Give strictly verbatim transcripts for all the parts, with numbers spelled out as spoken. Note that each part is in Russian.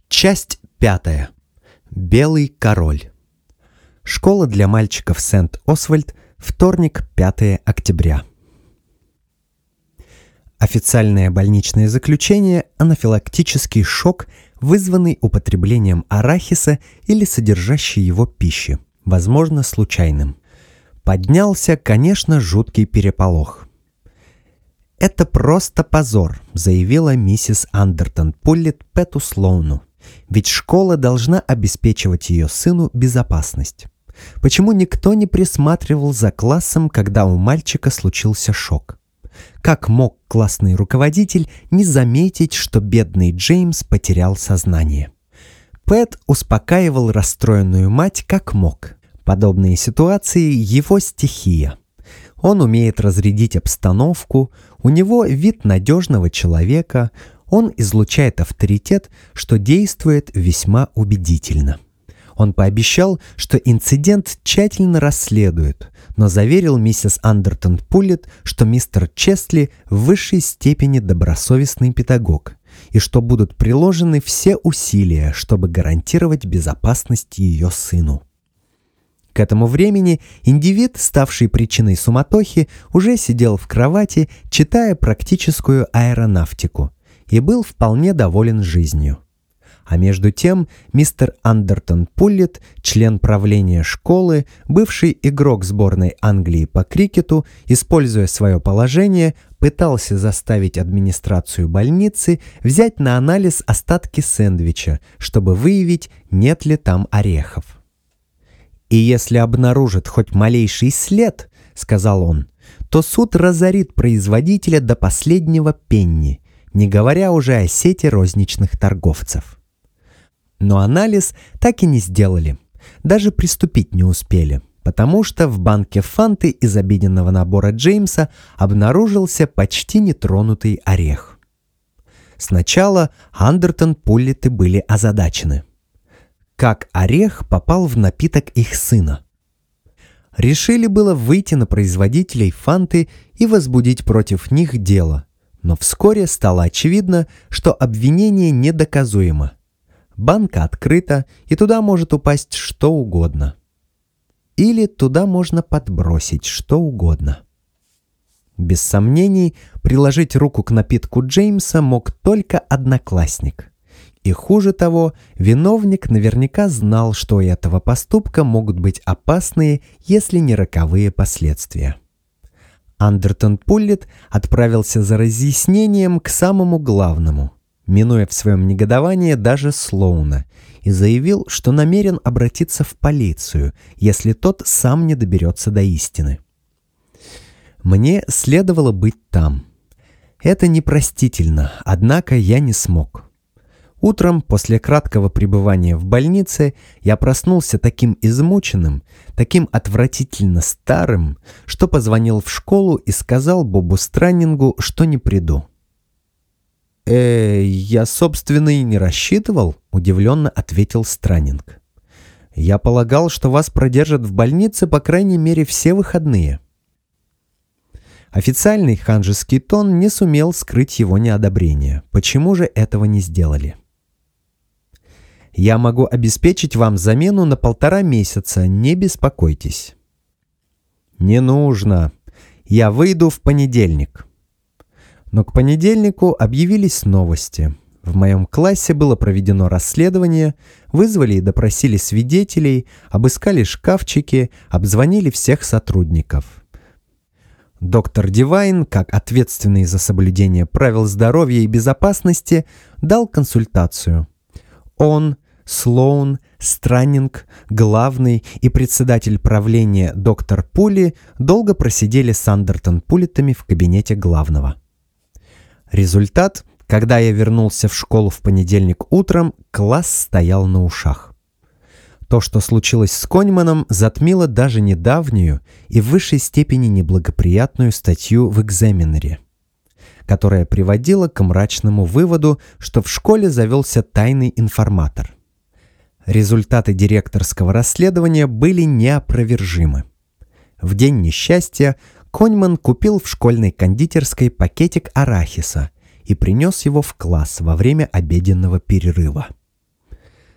Часть пятая. Белый король. Школа для мальчиков Сент-Освальд. Вторник, пятое октября. Официальное больничное заключение – анафилактический шок, вызванный употреблением арахиса или содержащей его пищи, возможно, случайным. Поднялся, конечно, жуткий переполох. «Это просто позор», — заявила миссис Андертон Пуллет Пэту Слоуну. «Ведь школа должна обеспечивать ее сыну безопасность. Почему никто не присматривал за классом, когда у мальчика случился шок? Как мог классный руководитель не заметить, что бедный Джеймс потерял сознание?» Пэт успокаивал расстроенную мать как мог. Подобные ситуации — его стихия. Он умеет разрядить обстановку, у него вид надежного человека, он излучает авторитет, что действует весьма убедительно. Он пообещал, что инцидент тщательно расследует, но заверил миссис Андертон Пуллет, что мистер Честли в высшей степени добросовестный педагог, и что будут приложены все усилия, чтобы гарантировать безопасность ее сыну. К этому времени индивид, ставший причиной суматохи, уже сидел в кровати, читая практическую аэронавтику, и был вполне доволен жизнью. А между тем мистер Андертон Пуллет, член правления школы, бывший игрок сборной Англии по крикету, используя свое положение, пытался заставить администрацию больницы взять на анализ остатки сэндвича, чтобы выявить, нет ли там орехов. «И если обнаружат хоть малейший след, — сказал он, — то суд разорит производителя до последнего пенни, не говоря уже о сети розничных торговцев». Но анализ так и не сделали, даже приступить не успели, потому что в банке фанты из обеденного набора Джеймса обнаружился почти нетронутый орех. Сначала Андертон Пуллеты были озадачены. Как орех попал в напиток их сына? Решили было выйти на производителей фанты и возбудить против них дело, но вскоре стало очевидно, что обвинение недоказуемо. Банка открыта, и туда может упасть что угодно. Или туда можно подбросить что угодно. Без сомнений, приложить руку к напитку Джеймса мог только одноклассник. И хуже того, виновник наверняка знал, что у этого поступка могут быть опасные, если не роковые последствия. Андертон Пуллет отправился за разъяснением к самому главному, минуя в своем негодовании даже Слоуна, и заявил, что намерен обратиться в полицию, если тот сам не доберется до истины. Мне следовало быть там. Это непростительно, однако я не смог. Утром, после краткого пребывания в больнице, я проснулся таким измученным, таким отвратительно старым, что позвонил в школу и сказал Бобу Страннингу, что не приду. «Э, я, собственно, и не рассчитывал», — удивленно ответил Страннинг. «Я полагал, что вас продержат в больнице, по крайней мере, все выходные». Официальный ханжеский тон не сумел скрыть его неодобрение. Почему же этого не сделали? «Я могу обеспечить вам замену на полтора месяца, не беспокойтесь». «Не нужно. Я выйду в понедельник». Но к понедельнику объявились новости. В моем классе было проведено расследование, вызвали и допросили свидетелей, обыскали шкафчики, обзвонили всех сотрудников. Доктор Дивайн, как ответственный за соблюдение правил здоровья и безопасности, дал консультацию. Он, Слоун, Страннинг, главный и председатель правления доктор Пули долго просидели с Андертон Пуллетами в кабинете главного. Результат: когда я вернулся в школу в понедельник утром, класс стоял на ушах. То, что случилось с Коньманом, затмило даже недавнюю и в высшей степени неблагоприятную статью в «Экзаменере», которая приводила к мрачному выводу, что в школе завелся тайный информатор. Результаты директорского расследования были неопровержимы. В день несчастья Коньман купил в школьной кондитерской пакетик арахиса и принес его в класс во время обеденного перерыва.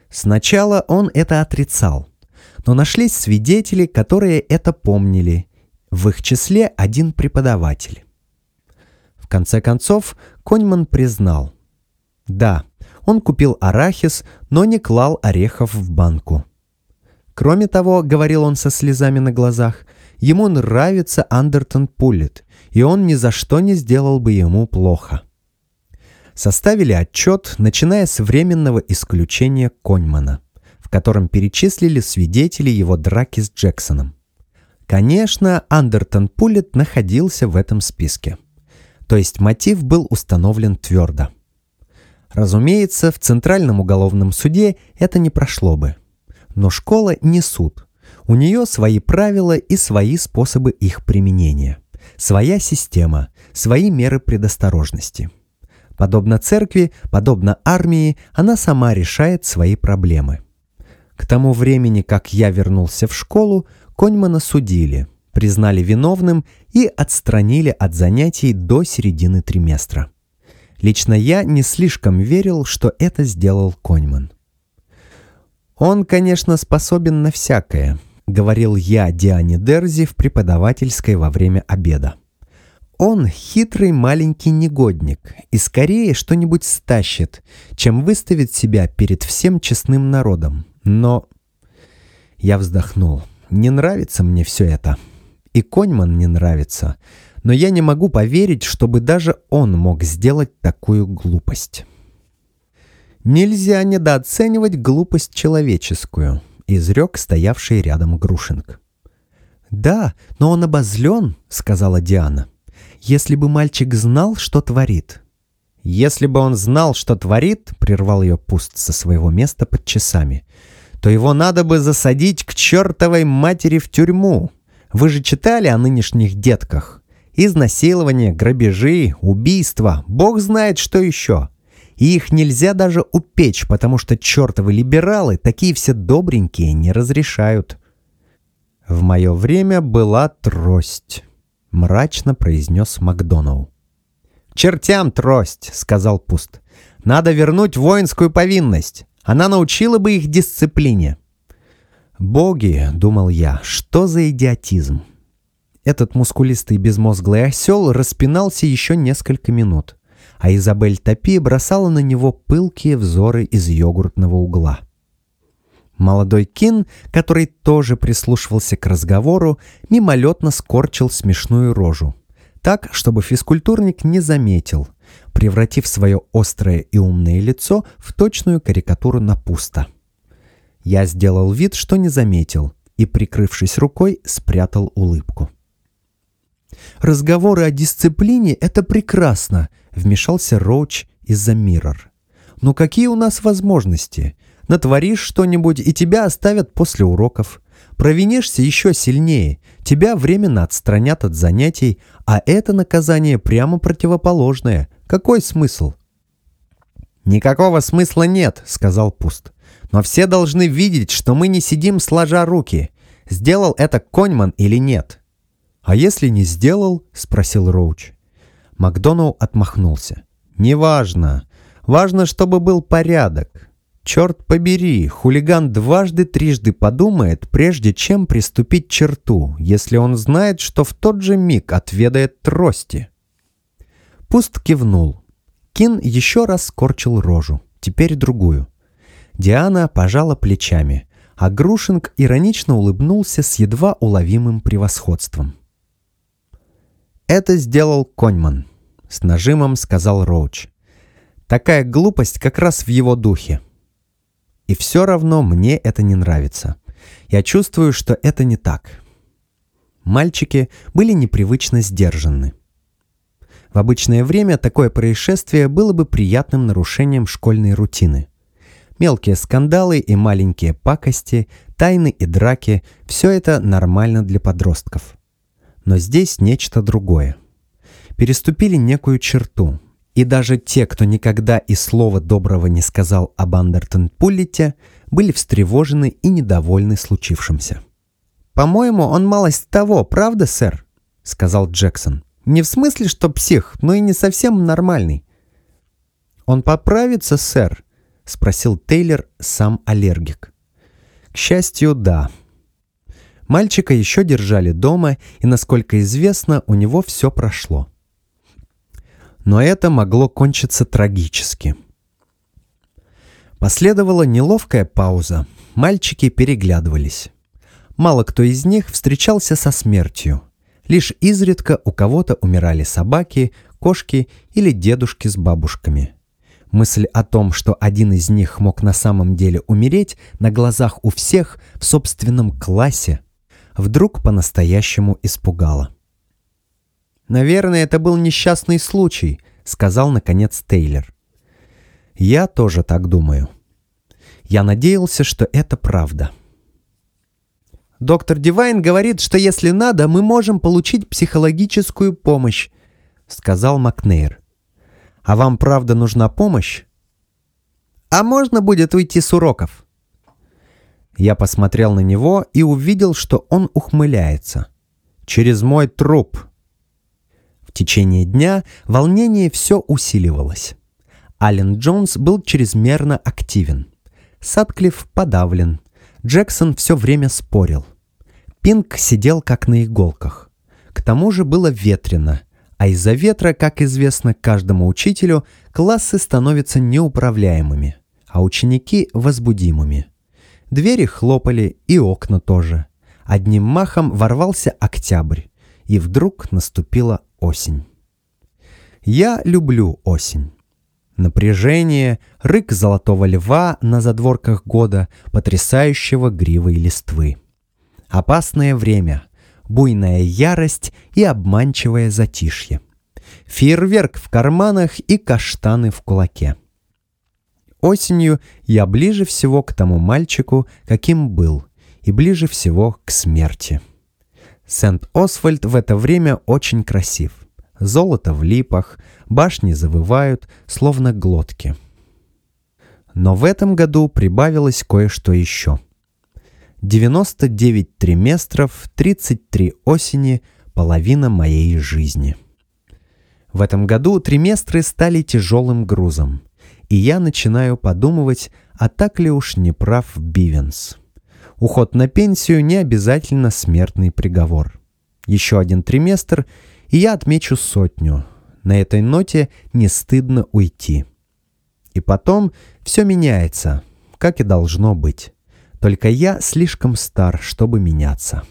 Сначала он это отрицал, но нашлись свидетели, которые это помнили, в их числе один преподаватель. В конце концов, Коньман признал: да, он купил арахис, но не клал орехов в банку. Кроме того, говорил он со слезами на глазах, ему нравится Андертон Пуллит, и он ни за что не сделал бы ему плохо. Составили отчет, начиная с временного исключения Коньмана, в котором перечислили свидетелей его драки с Джексоном. Конечно, Андертон Пуллит находился в этом списке. То есть мотив был установлен твердо. Разумеется, в Центральном уголовном суде это не прошло бы. Но школа не суд. У нее свои правила и свои способы их применения. Своя система, свои меры предосторожности. Подобно церкви, подобно армии, она сама решает свои проблемы. К тому времени, как я вернулся в школу, Коньмана судили, признали виновным и отстранили от занятий до середины триместра. Лично я не слишком верил, что это сделал Коньман. «Он, конечно, способен на всякое», — говорил я Диане Дерзи в преподавательской во время обеда. «Он хитрый маленький негодник и скорее что-нибудь стащит, чем выставит себя перед всем честным народом. Но...» Я вздохнул. «Не нравится мне все это. И Коньман не нравится. Но я не могу поверить, чтобы даже он мог сделать такую глупость». «Нельзя недооценивать глупость человеческую», — изрек стоявший рядом Грушинг. «Да, но он обозлен», — сказала Диана. «Если бы мальчик знал, что творит». «Если бы он знал, что творит», — прервал ее Пуст со своего места под часами, «то его надо бы засадить к чертовой матери в тюрьму. Вы же читали о нынешних детках? Изнасилования, грабежи, убийства, бог знает что еще. И их нельзя даже упечь, потому что чертовы либералы такие все добренькие не разрешают». «В мое время была трость», — мрачно произнес Макдоналл. «К чертям трость», — сказал Пуст. «Надо вернуть воинскую повинность. Она научила бы их дисциплине». «Боги», — думал я, — «что за идиотизм?» Этот мускулистый безмозглый осел распинался еще несколько минут, а Изабель Топи бросала на него пылкие взоры из йогуртного угла. Молодой Кин, который тоже прислушивался к разговору, мимолетно скорчил смешную рожу, так, чтобы физкультурник не заметил, превратив свое острое и умное лицо в точную карикатуру на Пуста. Я сделал вид, что не заметил, и, прикрывшись рукой, спрятал улыбку. «Разговоры о дисциплине — это прекрасно», — вмешался Роуч из-за Миррор. «Но какие у нас возможности? Натворишь что-нибудь, и тебя оставят после уроков. Провинишься еще сильнее, тебя временно отстранят от занятий, а это наказание прямо противоположное. Какой смысл?» «Никакого смысла нет», — сказал Пуст. «Но все должны видеть, что мы не сидим сложа руки. Сделал это Коньман или нет?» «А если не сделал?» — спросил Роуч. Макдоналл отмахнулся. «Неважно. Важно, чтобы был порядок. Черт побери, хулиган дважды трижды подумает, прежде чем приступить к черту, если он знает, что в тот же миг отведает трости». Пуст кивнул. Кин еще раз скорчил рожу, теперь другую. Диана пожала плечами, а Грушинг иронично улыбнулся с едва уловимым превосходством. «Это сделал Коньман», — с нажимом сказал Роуч. «Такая глупость как раз в его духе. И все равно мне это не нравится. Я чувствую, что это не так». Мальчики были непривычно сдержаны. В обычное время такое происшествие было бы приятным нарушением школьной рутины. Мелкие скандалы и маленькие пакости, тайны и драки – все это нормально для подростков. Но здесь нечто другое. Переступили некую черту, и даже те, кто никогда и слова доброго не сказал об Андертон Пуллите, были встревожены и недовольны случившимся. «По-моему, он малость того, правда, сэр?» — сказал Джексон. «Не в смысле, что псих, но и не совсем нормальный». «Он поправится, сэр», — спросил Тейлор, сам аллергик. К счастью, да. Мальчика еще держали дома, и, насколько известно, у него все прошло. Но это могло кончиться трагически. Последовала неловкая пауза. Мальчики переглядывались. Мало кто из них встречался со смертью. Лишь изредка у кого-то умирали собаки, кошки или дедушки с бабушками. Мысль о том, что один из них мог на самом деле умереть на глазах у всех в собственном классе, вдруг по-настоящему испугала. «Наверное, это был несчастный случай», — сказал наконец Тейлор. «Я тоже так думаю. Я надеялся, что это правда». «Доктор Дивайн говорит, что если надо, мы можем получить психологическую помощь», — сказал Макнейр. «А вам правда нужна помощь?» «А можно будет уйти с уроков?» Я посмотрел на него и увидел, что он ухмыляется. «Через мой труп». В течение дня волнение все усиливалось. Аллен Джонс был чрезмерно активен. Сатклифф подавлен. Джексон все время спорил. Пинк сидел как на иголках. К тому же было ветрено, а из-за ветра, как известно каждому учителю, классы становятся неуправляемыми, а ученики — возбудимыми. Двери хлопали, и окна тоже. Одним махом ворвался октябрь, и вдруг наступила осень. Я люблю осень. Напряжение, рык золотого льва на задворках года, потрясающего гривой листвы. Опасное время, буйная ярость и обманчивое затишье. Фейерверк в карманах и каштаны в кулаке. Осенью я ближе всего к тому мальчику, каким был, и ближе всего к смерти. Сент-Освальд в это время очень красив. Золото в липах, башни завывают, словно глотки. Но в этом году прибавилось кое-что еще. девяносто девять триместров, тридцать три осени, половина моей жизни. В этом году триместры стали тяжелым грузом, и я начинаю подумывать, а так ли уж не прав Бивенс. Уход на пенсию не обязательно смертный приговор. Еще один триместр, и я отмечу сотню. На этой ноте не стыдно уйти. И потом все меняется, как и должно быть. Только я слишком стар, чтобы меняться.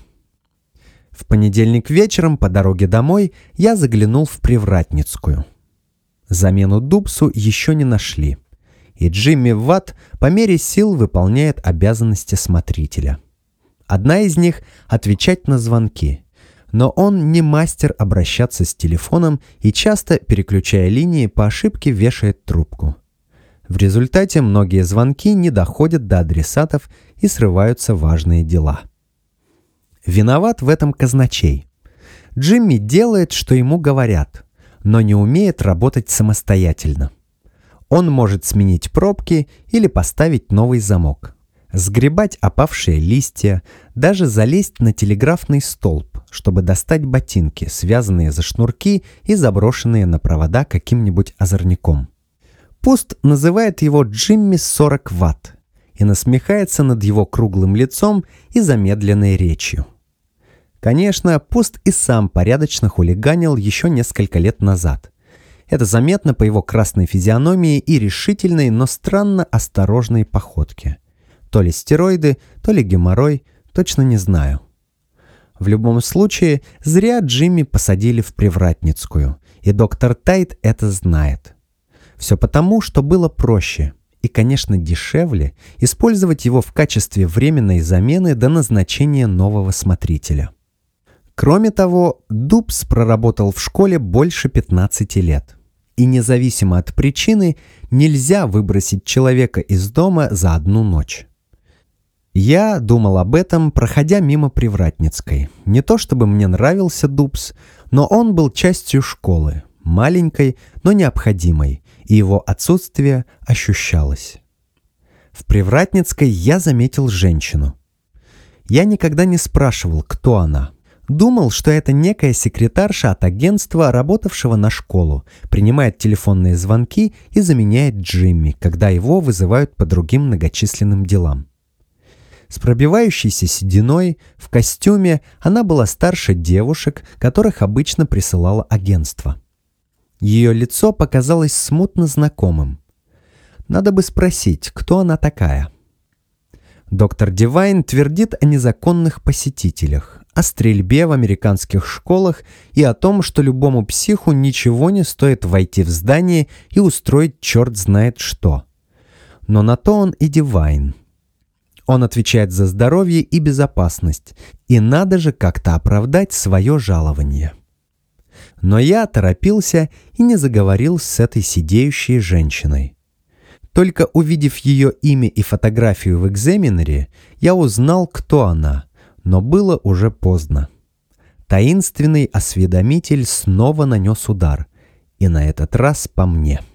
В понедельник вечером по дороге домой я заглянул в Привратницкую. Замену Дубсу еще не нашли, и Джимми Ватт по мере сил выполняет обязанности смотрителя. Одна из них — отвечать на звонки, но он не мастер обращаться с телефоном и часто, переключая линии, по ошибке вешает трубку. В результате многие звонки не доходят до адресатов и срываются важные дела. Виноват в этом казначей. Джимми делает, что ему говорят, но не умеет работать самостоятельно. Он может сменить пробки или поставить новый замок, сгребать опавшие листья, даже залезть на телеграфный столб, чтобы достать ботинки, связанные за шнурки и заброшенные на провода каким-нибудь озорником. Пуст называет его Джимми сорок ватт и насмехается над его круглым лицом и замедленной речью. Конечно, Пуст и сам порядочно хулиганил еще несколько лет назад. Это заметно по его красной физиономии и решительной, но странно осторожной походке. То ли стероиды, то ли геморрой, точно не знаю. В любом случае, зря Джимми посадили в Привратницкую, и доктор Тайт это знает. Все потому, что было проще и, конечно, дешевле использовать его в качестве временной замены до назначения нового смотрителя. Кроме того, Дубс проработал в школе больше пятнадцати лет, и независимо от причины нельзя выбросить человека из дома за одну ночь. Я думал об этом, проходя мимо Привратницкой. Не то чтобы мне нравился Дубс, но он был частью школы, маленькой, но необходимой, и его отсутствие ощущалось. В Привратницкой я заметил женщину. Я никогда не спрашивал, кто она, Думал, что это некая секретарша от агентства, работавшего на школу, принимает телефонные звонки и заменяет Джимми, когда его вызывают по другим многочисленным делам. С пробивающейся сединой, в костюме, она была старше девушек, которых обычно присылало агентство. Ее лицо показалось смутно знакомым. Надо бы спросить, кто она такая. Доктор Дивайн твердит о незаконных посетителях, о стрельбе в американских школах и о том, что любому психу ничего не стоит войти в здание и устроить черт знает что. Но на то он и Дивайн. Он отвечает за здоровье и безопасность, и надо же как-то оправдать свое жалование. Но я торопился и не заговорил с этой сидеющей женщиной. Только увидев ее имя и фотографию в экзаменере, я узнал, кто она, но было уже поздно. Таинственный осведомитель снова нанес удар, и на этот раз по мне.